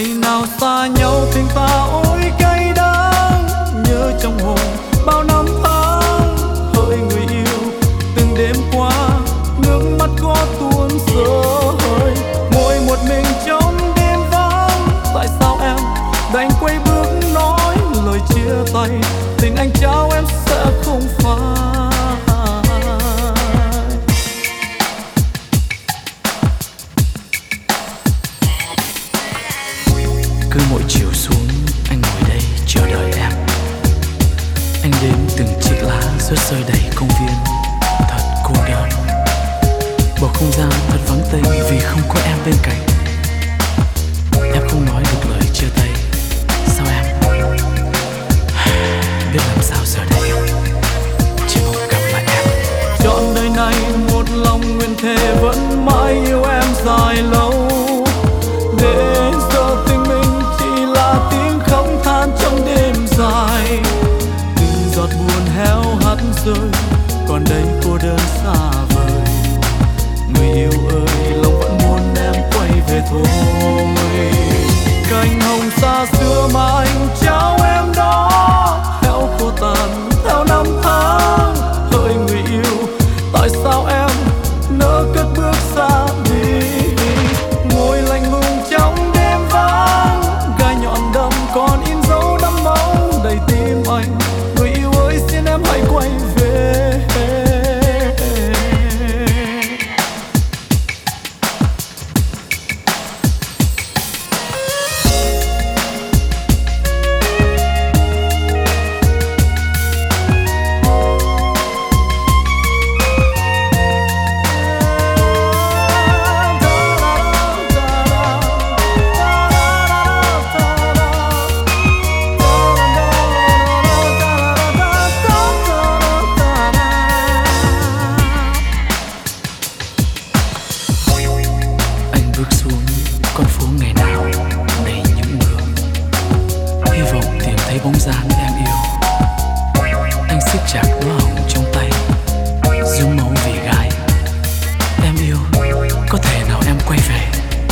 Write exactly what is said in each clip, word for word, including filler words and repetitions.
Ngày nào xa nhau tình ta ôi cay đắng, nhớ trong hồn bao năm tháng. Hỡi người yêu từng đêm qua, nước mắt có tuôn rơi. Ngồi một mình trong đêm vắng, tại sao em đành quay bước nói lời chia tay. Tình anh trao em sẽ không phai. Cứ mỗi chiều xuống anh ngồi đây chờ đợi em. Anh đếm từng chiếc lá rớt rơi đầy công viên. Thật cô đơn, bầu không gian thật vắng tênh vì không có em bên cạnh. Em không nói được lời chia tay. Sao em biết làm sao giờ đây, chỉ mong gặp lại em. Chọn đời này một lòng nguyện thề vẫn mãi yêu em dài lâu. Để giờ tình mình chỉ là tiếng khóc than trong đêm dài. Từng giọt buồn héo hắt rơi, còn đây cô đơn xa vời. Người yêu ơi, lòng vẫn muốn em quay về thôi. Cành hồng xa xưa mà anh trao em đó, héo khô tàn theo năm tháng. Hỡi người yêu, tại sao em nỡ cất bước xa đi. Ngồi lạnh lùng trong đêm vắng, gai nhọn đâm còn in dấu đẫm máu đầy tim anh. Người yêu ơi, xin em hãy quay về. Bước xuống con phố ngày nào đầy những mưa, hy vọng tìm thấy bóng dáng em yêu. Anh siết chặt đóa hồng trong tay, rướm máu vì gai. Em yêu, có thể nào em quay về.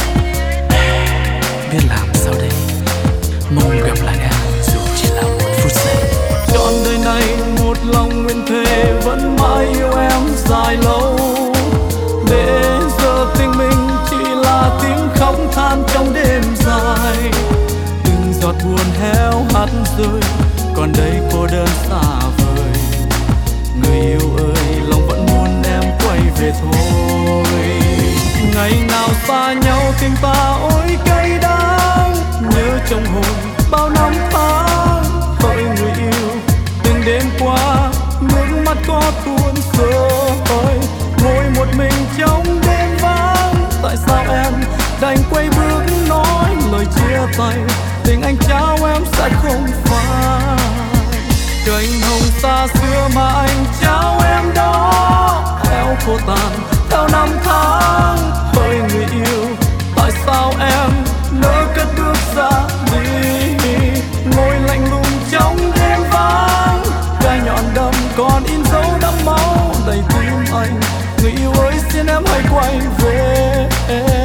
Biết làm sao đây, mong gặp lại em dù chỉ là một phút giây. Chọn đời này một lòng nguyện thề vẫn mãi yêu em dài lâu. Để giờ tình mình chỉ là tiếng khóc than trong đêm dài. Từng giọt buồn héo hắt rơi, còn đây cô đơn xa vời. Người yêu ơi, lòng vẫn muốn em quay về thôi. Ngày nào xa nhau tình ta ôi cay đắng, nhớ trong hồn bao năm tháng. Hỡi người yêu từng đêm qua, nước mắt có tuôn rơi. Ngồi một mình trong đêm vắng, tại sao em đành quay bước nói lời chia tay. Tình anh trao em sẽ không phai. Cành hồng xa xưa mà anh trao em đó, héo khô tàn theo năm tháng. Hỡi người yêu, tại sao em nỡ cất bước ra đi. Ngồi lạnh lùng trong đêm vắng, gai nhọn đâm còn in dấu đẫm máu đầy tim anh. Người yêu ơi, xin em hãy quay về.